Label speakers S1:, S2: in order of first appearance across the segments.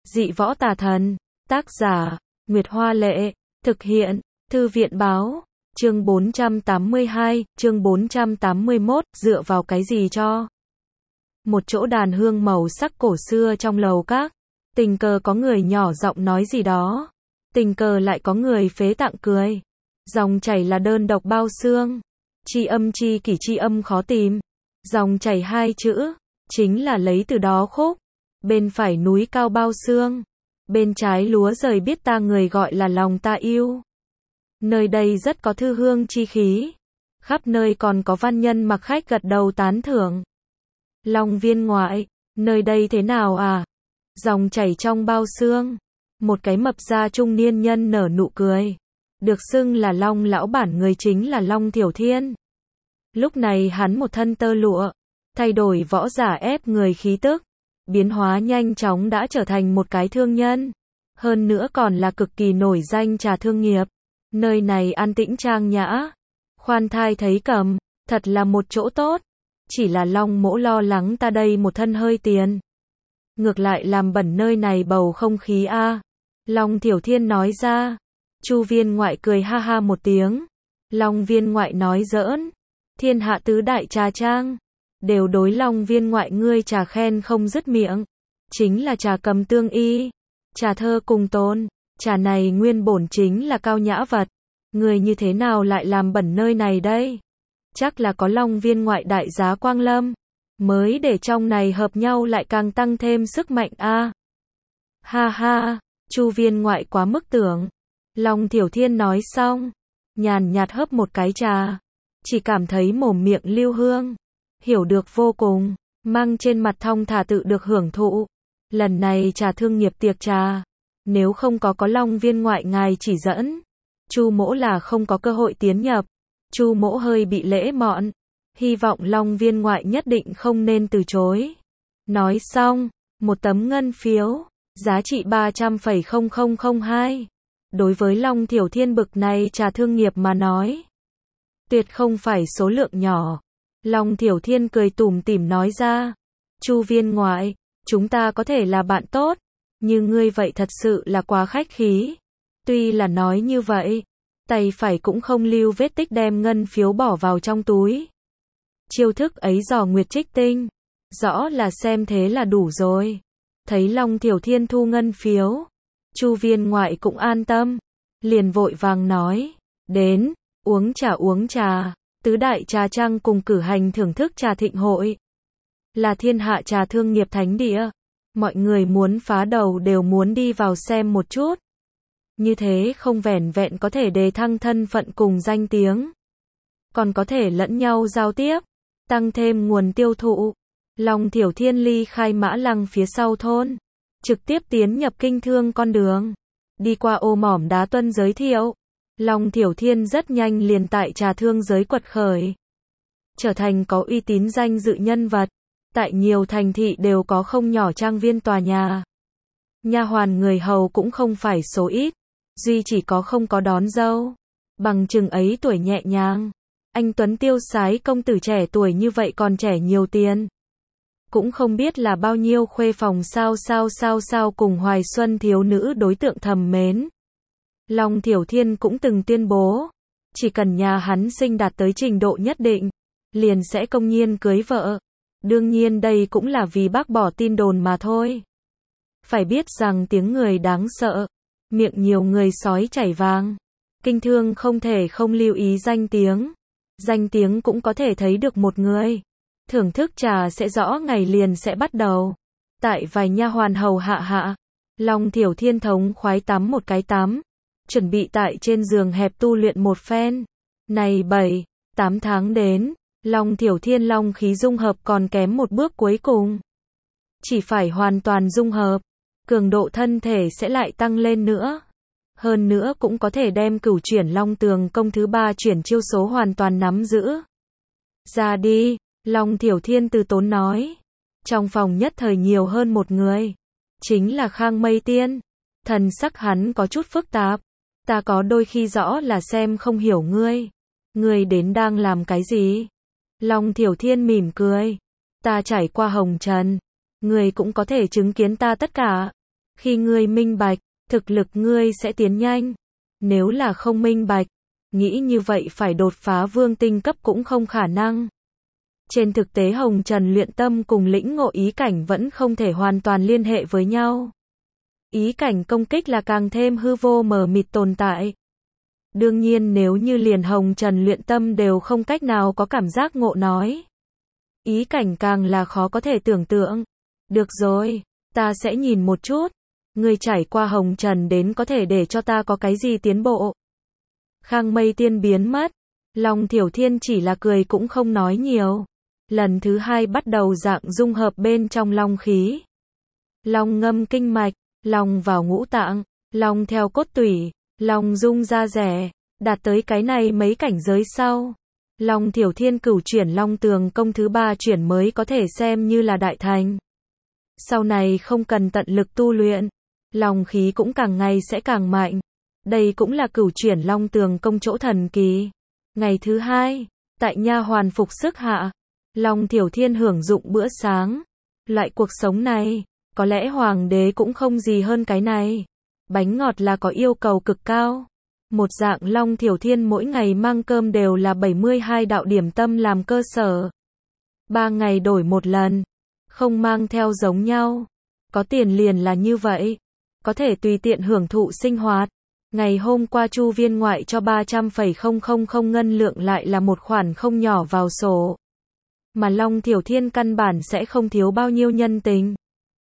S1: Dị võ tà thần. Tác giả, Nguyệt Hoa Lệ. Thực hiện, Thư viện Báo. Chương 482, chương 481, dựa vào cái gì cho? Một chỗ đàn hương màu sắc cổ xưa trong lầu các. Tình cờ có người nhỏ giọng nói gì đó. Tình cờ lại có người phế tạng cười. Dòng chảy là đơn độc bao xương. Tri âm chi kỷ, tri âm khó tìm. Dòng chảy hai chữ, chính là lấy từ đó khúc. Bên phải núi cao bao xương. Bên trái lúa rời biết ta người gọi là lòng ta yêu. Nơi đây rất có thư hương chi khí. Khắp nơi còn có văn nhân mặc khách gật đầu tán thưởng. Long viên ngoại, nơi đây thế nào à? Dòng chảy trong bao xương. Một cái mập da trung niên nhân nở nụ cười. Được xưng là Long lão bản người chính là Long Thiểu Thiên. Lúc này hắn một thân tơ lụa, thay đổi võ giả ép người khí tức, biến hóa nhanh chóng đã trở thành một cái thương nhân. Hơn nữa còn là cực kỳ nổi danh trà thương nghiệp. Nơi này an tĩnh trang nhã, khoan thai thấy cầm, thật là một chỗ tốt. Chỉ là Long mỗ lo lắng ta đây một thân hơi tiền, ngược lại làm bẩn nơi này bầu không khí a. Long Thiểu Thiên nói ra. Chu viên ngoại cười ha ha một tiếng. Long viên ngoại nói giỡn. Thiên hạ tứ đại trà trang đều đối Long viên ngoại ngươi trà khen không dứt miệng. Chính là trà cầm tương y, trà thơ cùng tôn. Trà này nguyên bổn chính là cao nhã vật. Người như thế nào lại làm bẩn nơi này đây? Chắc là có Long viên ngoại đại giá quang lâm, mới để trong này hợp nhau lại càng tăng thêm sức mạnh a. Ha ha, Chu viên ngoại quá mức tưởng. Long Thiểu Thiên nói xong, nhàn nhạt hớp một cái trà, chỉ cảm thấy mồm miệng lưu hương, hiểu được vô cùng, mang trên mặt thong thả tự được hưởng thụ. Lần này trà thương nghiệp tiệc trà, nếu không có Long viên ngoại ngài chỉ dẫn, Chu mỗ là không có cơ hội tiến nhập. Chu mỗ hơi bị lễ mọn, hy vọng Long viên ngoại nhất định không nên từ chối. Nói xong, một tấm ngân phiếu, giá trị 300,0002. Đối với Long Thiểu Thiên bực này trà thương nghiệp mà nói, tuyệt không phải số lượng nhỏ. Long Thiểu Thiên cười tủm tỉm nói ra. Chu viên ngoại, chúng ta có thể là bạn tốt, nhưng ngươi vậy thật sự là quá khách khí. Tuy là nói như vậy, tay phải cũng không lưu vết tích đem ngân phiếu bỏ vào trong túi. Chiêu thức ấy dò nguyệt trích tinh, rõ là xem thế là đủ rồi. Thấy Long Thiểu Thiên thu ngân phiếu, Chu viên ngoại cũng an tâm, liền vội vàng nói, đến, uống trà, tứ đại trà trang cùng cử hành thưởng thức trà thịnh hội. Là thiên hạ trà thương nghiệp thánh địa, mọi người muốn phá đầu đều muốn đi vào xem một chút. Như thế không vẻn vẹn có thể đề thăng thân phận cùng danh tiếng, còn có thể lẫn nhau giao tiếp, tăng thêm nguồn tiêu thụ. Long Thiểu Thiên ly khai Mã Lăng phía sau thôn, trực tiếp tiến nhập kinh thương con đường, đi qua ô mỏm đá tuân giới thiệu. Long Thiểu Thiên rất nhanh liền tại trà thương giới quật khởi, trở thành có uy tín danh dự nhân vật. Tại nhiều thành thị đều có không nhỏ trang viên tòa nhà. Nha hoàn người hầu cũng không phải số ít, duy chỉ có không có đón dâu. Bằng chừng ấy tuổi nhẹ nhàng, anh tuấn tiêu sái công tử trẻ tuổi như vậy còn trẻ nhiều tiền. Cũng không biết là bao nhiêu khuê phòng sao cùng hoài xuân thiếu nữ đối tượng thầm mến. Long Thiểu Thiên cũng từng tuyên bố, chỉ cần nhà hắn sinh đạt tới trình độ nhất định, liền sẽ công nhiên cưới vợ. Đương nhiên đây cũng là vì bác bỏ tin đồn mà thôi. Phải biết rằng tiếng người đáng sợ, miệng nhiều người sói chảy vàng. Kinh thương không thể không lưu ý danh tiếng. Danh tiếng cũng có thể thấy được một người. Thưởng thức trà sẽ rõ ngày liền sẽ bắt đầu. Tại vài nha hoàn hầu hạ, Long Thiểu Thiên thống khoái tắm một cái tắm, chuẩn bị tại trên giường hẹp tu luyện một phen. Này 7-8 tháng đến, Long Thiểu Thiên long khí dung hợp còn kém một bước cuối cùng. Chỉ phải hoàn toàn dung hợp, cường độ thân thể sẽ lại tăng lên nữa. Hơn nữa cũng có thể đem cửu chuyển Long Tường công thứ 3 chuyển chiêu số hoàn toàn nắm giữ. Ra đi, Long Thiểu Thiên từ tốn nói. Trong phòng nhất thời nhiều hơn một người, chính là Khang Mây Tiên. Thần sắc hắn có chút phức tạp. Ta có đôi khi rõ là xem không hiểu ngươi. Ngươi đến đang làm cái gì? Long Thiểu Thiên mỉm cười. Ta trải qua hồng trần, ngươi cũng có thể chứng kiến ta tất cả. Khi ngươi minh bạch, thực lực ngươi sẽ tiến nhanh. Nếu là không minh bạch, nghĩ như vậy phải đột phá vương tinh cấp cũng không khả năng. Trên thực tế hồng trần luyện tâm cùng lĩnh ngộ ý cảnh vẫn không thể hoàn toàn liên hệ với nhau. Ý cảnh công kích là càng thêm hư vô mờ mịt tồn tại. Đương nhiên nếu như liền hồng trần luyện tâm đều không cách nào có cảm giác ngộ nói. Ý cảnh càng là khó có thể tưởng tượng. Được rồi, ta sẽ nhìn một chút. Ngươi trải qua hồng trần đến có thể để cho ta có cái gì tiến bộ. Khang Mây Tiên biến mất. Long Thiểu Thiên chỉ là cười cũng không nói nhiều. Lần thứ hai bắt đầu dạng dung hợp bên trong long khí. Long ngâm kinh mạch, long vào ngũ tạng, long theo cốt tủy, long dung ra rẻ, đạt tới cái này mấy cảnh giới sau. Long Thiểu Thiên cửu chuyển long tường công thứ 3 chuyển mới có thể xem như là đại thành. Sau này không cần tận lực tu luyện, long khí cũng càng ngày sẽ càng mạnh. Đây cũng là cửu chuyển long tường công chỗ thần kỳ. Ngày thứ 2, tại nha hoàn phục sức hạ, Long Thiểu Thiên hưởng dụng bữa sáng. Loại cuộc sống này, có lẽ hoàng đế cũng không gì hơn cái này. Bánh ngọt là có yêu cầu cực cao. Một dạng Long Thiểu Thiên mỗi ngày mang cơm đều là 72 đạo điểm tâm làm cơ sở. 3 ngày đổi một lần, không mang theo giống nhau. Có tiền liền là như vậy, có thể tùy tiện hưởng thụ sinh hoạt. Ngày hôm qua Chu viên ngoại cho 300,000 ngân lượng lại là một khoản không nhỏ vào sổ. Mà Long Thiểu Thiên căn bản sẽ không thiếu bao nhiêu nhân tình.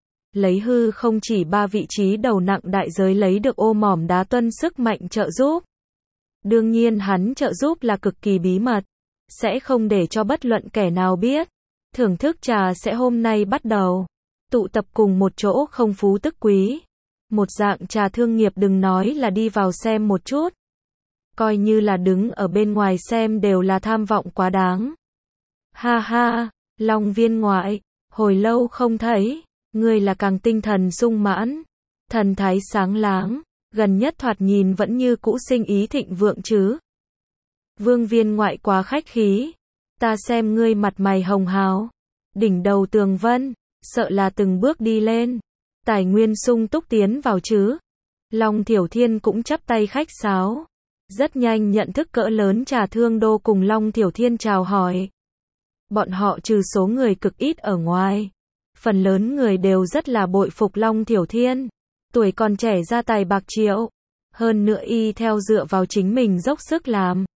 S1: Lấy hư không chỉ 3 vị trí đầu nặng đại giới lấy được ô mỏm đá tuân sức mạnh trợ giúp. Đương nhiên hắn trợ giúp là cực kỳ bí mật, sẽ không để cho bất luận kẻ nào biết. Thưởng thức trà sẽ hôm nay bắt đầu. Tụ tập cùng một chỗ không phú tức quý. Một dạng trà thương nghiệp đừng nói là đi vào xem một chút. Coi như là đứng ở bên ngoài xem đều là tham vọng quá đáng. Ha ha, Long viên ngoại, hồi lâu không thấy, ngươi là càng tinh thần sung mãn, thần thái sáng láng, gần nhất thoạt nhìn vẫn như cũ sinh ý thịnh vượng chứ. Vương viên ngoại quá khách khí, ta xem ngươi mặt mày hồng hào, đỉnh đầu tường vân, sợ là từng bước đi lên, tài nguyên sung túc tiến vào chứ. Long Thiểu Thiên cũng chắp tay khách sáo, rất nhanh nhận thức cỡ lớn trà thương đô cùng Long Thiểu Thiên chào hỏi. Bọn họ trừ số người cực ít ở ngoài, phần lớn người đều rất là bội phục Long Thiểu Thiên. Tuổi còn trẻ ra tài bạc triệu, hơn nữa y theo dựa vào chính mình dốc sức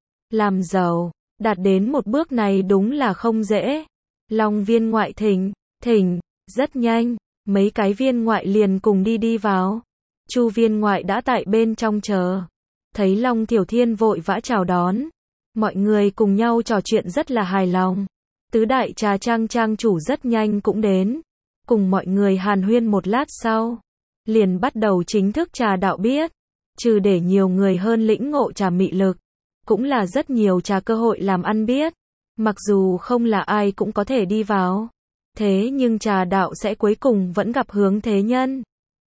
S1: làm giàu, đạt đến một bước này đúng là không dễ. Long viên ngoại thỉnh, rất nhanh, mấy cái viên ngoại liền cùng đi vào. Chu viên ngoại đã tại bên trong chờ, thấy Long Thiểu Thiên vội vã chào đón, mọi người cùng nhau trò chuyện rất là hài lòng. Tứ đại trà trang trang chủ rất nhanh cũng đến, cùng mọi người hàn huyên một lát sau, liền bắt đầu chính thức trà đạo biết, trừ để nhiều người hơn lĩnh ngộ trà mị lực, cũng là rất nhiều trà cơ hội làm ăn biết, mặc dù không là ai cũng có thể đi vào, thế nhưng trà đạo sẽ cuối cùng vẫn gặp hướng thế nhân.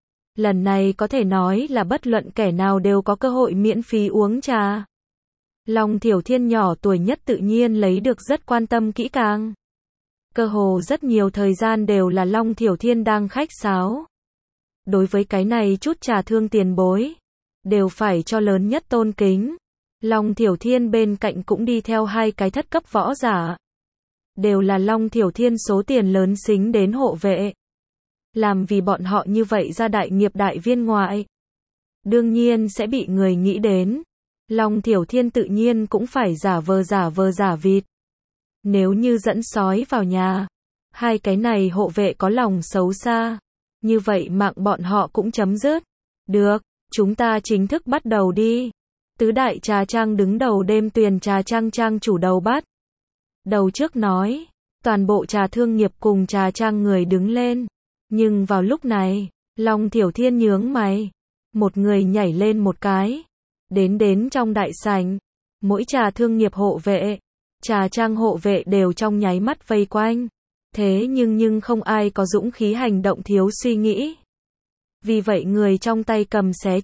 S1: Lần này có thể nói là bất luận kẻ nào đều có cơ hội miễn phí uống trà. Long Thiểu Thiên nhỏ tuổi nhất tự nhiên lấy được rất quan tâm kỹ càng. Cơ hồ rất nhiều thời gian đều là Long Thiểu Thiên đang khách sáo. Đối với cái này chút trà thương tiền bối, đều phải cho lớn nhất tôn kính. Long Thiểu Thiên bên cạnh cũng đi theo 2 cái thất cấp võ giả. Đều là Long Thiểu Thiên số tiền lớn xính đến hộ vệ. Làm vì bọn họ như vậy ra đại nghiệp đại viên ngoại. Đương nhiên sẽ bị người nghĩ đến. Long Thiểu Thiên tự nhiên cũng phải giả vờ giả vịt. Nếu như dẫn sói vào nhà, 2 cái này hộ vệ có lòng xấu xa, như vậy mạng bọn họ cũng chấm dứt. Được, chúng ta chính thức bắt đầu đi. Tứ đại trà trang đứng đầu đêm tuyền trà trang trang chủ đầu bắt đầu trước nói, toàn bộ trà thương nghiệp cùng trà trang người đứng lên. Nhưng vào lúc này, Long Thiểu Thiên nhướng mày, một người nhảy lên một cái, đến trong đại sảnh, mỗi trà thương nghiệp hộ vệ, trà trang hộ vệ đều trong nháy mắt vây quanh. Thế nhưng không ai có dũng khí hành động thiếu suy nghĩ. Vì vậy người trong tay cầm xé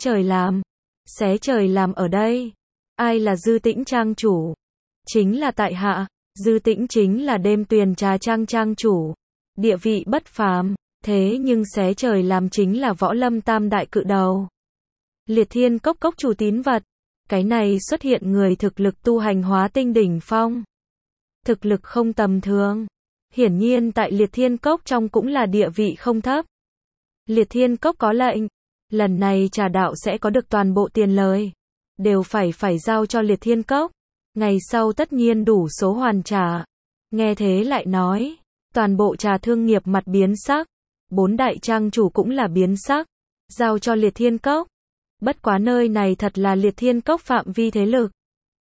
S1: trời làm ở đây. Ai là Dư Tĩnh trang chủ? Chính là tại hạ, Dư Tĩnh chính là đêm tuyền trà trang trang chủ. Địa vị bất phàm, Thế nhưng xé trời làm chính là võ lâm tam đại cự đầu. Liệt Thiên Cốc cốc chủ tín vật. Cái này xuất hiện người thực lực tu hành hóa tinh đỉnh phong. Thực lực không tầm thường. Hiển nhiên tại Liệt Thiên Cốc trong cũng là địa vị không thấp. Liệt Thiên Cốc có lệnh. Lần này trà đạo sẽ có được toàn bộ tiền lời. Đều phải giao cho Liệt Thiên Cốc. Ngày sau tất nhiên đủ số hoàn trả. Nghe thế lại nói. Toàn bộ trà thương nghiệp mặt biến sắc. 4 đại trang chủ cũng là biến sắc. Giao cho Liệt Thiên Cốc. Bất quá nơi này thật là Liệt Thiên Cốc phạm vi thế lực.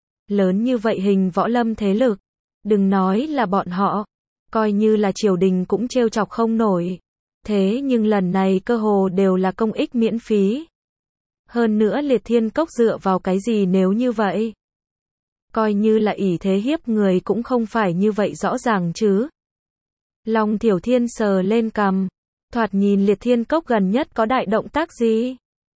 S1: Lớn như vậy hình võ lâm thế lực. Đừng nói là bọn họ. Coi như là triều đình cũng trêu chọc không nổi. Thế nhưng lần này cơ hồ đều là công ích miễn phí. Hơn nữa Liệt Thiên Cốc dựa vào cái gì nếu như vậy? Coi như là ỷ thế hiếp người cũng không phải như vậy rõ ràng chứ. Long Thiểu Thiên sờ lên cằm. Thoạt nhìn Liệt Thiên Cốc gần nhất có đại động tác gì?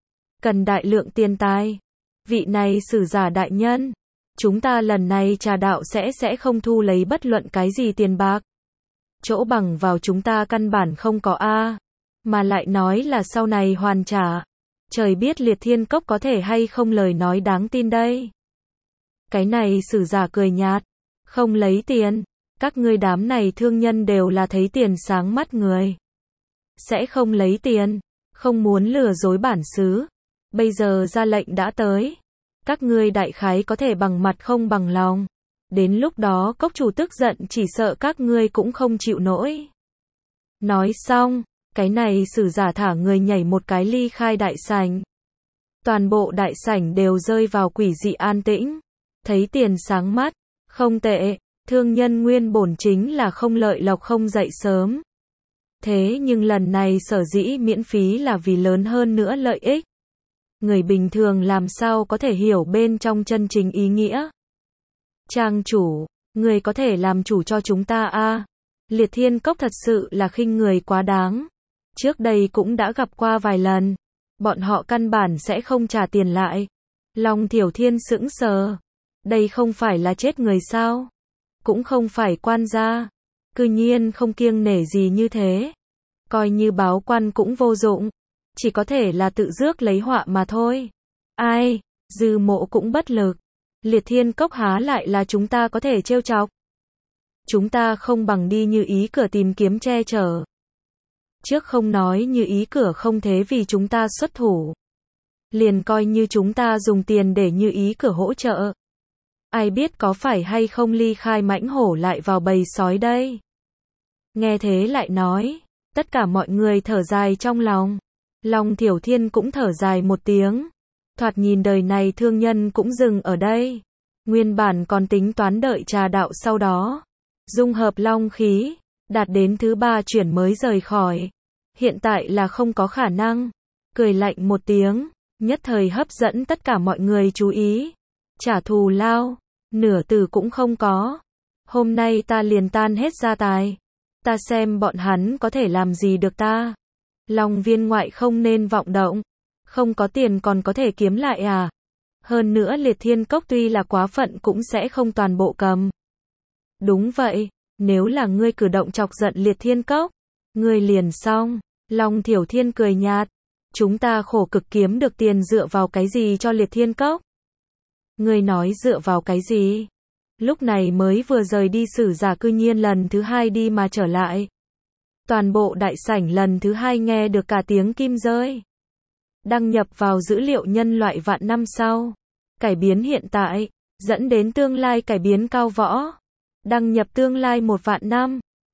S1: Cần đại lượng tiền tài. Vị này sử giả đại nhân. Chúng ta lần này trà đạo sẽ không thu lấy bất luận cái gì tiền bạc. Chỗ bằng vào chúng ta căn bản không có a, mà lại nói là sau này hoàn trả. Trời biết Liệt Thiên Cốc có thể hay không lời nói đáng tin đây. Cái này sử giả cười nhạt. Không lấy tiền. Các ngươi đám này thương nhân đều là thấy tiền sáng mắt người. Sẽ không lấy tiền. Không muốn lừa dối bản xứ. Bây giờ ra lệnh đã tới. Các ngươi đại khái có thể bằng mặt không bằng lòng. Đến lúc đó cốc chủ tức giận chỉ sợ các ngươi cũng không chịu nổi. Nói xong, cái này sử giả thả người nhảy một cái ly khai đại sảnh. Toàn bộ đại sảnh đều rơi vào quỷ dị an tĩnh. Thấy tiền sáng mắt, không tệ, thương nhân nguyên bổn chính là không lợi lộc không dậy sớm. Thế nhưng lần này sở dĩ miễn phí là vì lớn hơn nữa lợi ích. Người bình thường làm sao có thể hiểu bên trong chân chính ý nghĩa. Trang chủ, người có thể làm chủ cho chúng ta a? Liệt Thiên Cốc thật sự là khinh người quá đáng. Trước đây cũng đã gặp qua vài lần. Bọn họ căn bản sẽ không trả tiền lại. Long Thiểu Thiên sững sờ. Đây không phải là chết người sao? Cũng không phải quan gia. Cư nhiên không kiêng nể gì như thế. Coi như báo quan cũng vô dụng. Chỉ có thể là tự rước lấy họa mà thôi. Ai, Dư Mộ cũng bất lực. Liệt Thiên Cốc há lại là chúng ta có thể trêu chọc. Chúng ta không bằng đi Như Ý Cửa tìm kiếm che chở. Trước không nói Như Ý Cửa không thế vì chúng ta xuất thủ. Liền coi như chúng ta dùng tiền để Như Ý Cửa hỗ trợ. Ai biết có phải hay không ly khai mãnh hổ lại vào bầy sói đây. Nghe thế lại nói. Tất cả mọi người thở dài trong lòng. Long Thiểu Thiên cũng thở dài một tiếng. Thoạt nhìn đời này thương nhân cũng dừng ở đây. Nguyên bản còn tính toán đợi trà đạo sau đó. Dung hợp long khí. Đạt đến thứ 3 chuyển mới rời khỏi. Hiện tại là không có khả năng. Cười lạnh một tiếng. Nhất thời hấp dẫn tất cả mọi người chú ý. Trả thù lao. Nửa từ cũng không có. Hôm nay ta liền tan hết gia tài. Ta xem bọn hắn có thể làm gì được ta. Long viên ngoại không nên vọng động. Không có tiền còn có thể kiếm lại à? Hơn nữa Liệt Thiên Cốc tuy là quá phận cũng sẽ không toàn bộ cầm. Đúng vậy, nếu là ngươi cử động chọc giận Liệt Thiên Cốc, ngươi liền xong. Long Thiểu Thiên cười nhạt. Chúng ta khổ cực kiếm được tiền dựa vào cái gì cho Liệt Thiên Cốc? Ngươi nói dựa vào cái gì? Lúc này mới vừa rời đi sử giả cư nhiên lần thứ 2 đi mà trở lại. Toàn bộ đại sảnh lần thứ 2 nghe được cả tiếng kim rơi. Đăng nhập vào dữ liệu nhân loại vạn năm sau. Cải biến hiện tại, dẫn đến tương lai cải biến cao võ. Đăng nhập tương lai 1 vạn năm.